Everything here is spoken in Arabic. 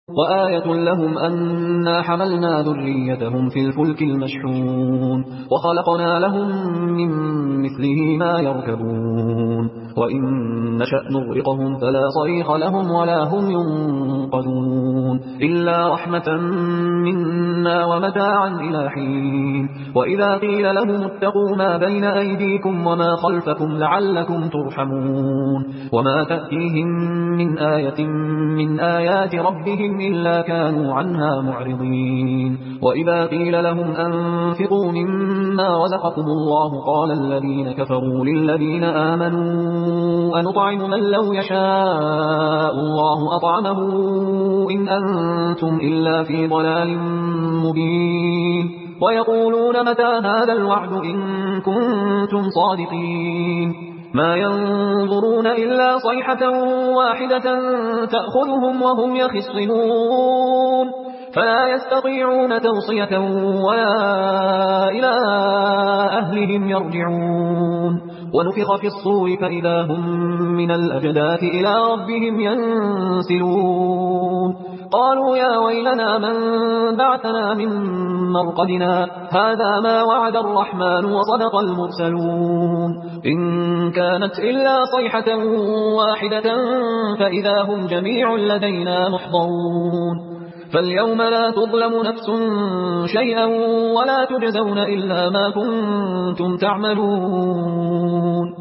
وآية لهم أنا حملنا ذريتهم في الفلك المشحون وخلقنا لهم من مثله ما يركبون وإن نشأ نغرقهم فلا صريخ لهم ولا هم ينقذون إلا رحمة منا ومتاعا إلى حين وإذا قيل لهم اتقوا ما بين أيديكم وما خلفكم لعلكم ترحمون وما تأتيهم من آية من آيات ربهم إلا كانوا عنها معرضين وإذا قيل لهم أنفقوا مما رزقكم الله قال الذين كفروا للذين آمنوا أنطعم من لو يشاء الله أطعمه إن أنتم إلا في ضلال مبين ويقولون متى هذا الوعد إن كنتم صادقين ما ينظرون إلا صيحة واحدة تأخذهم وهم يخصمون فلا يستطيعون توصية ولا إلى أهلهم يرجعون ونفخ في الصور فإذا هم من الأجداث إلى ربهم ينسلون قالوا يا ويلنا من بعثنا من مرقدنا هذا ما وعد الرحمن وصدق المرسلون إن كانت إلا صيحة واحدة فإذا هم جميع لدينا محضرون فاليوم لا تظلم نفس شيئا ولا تجزون إلا ما كنتم تعملون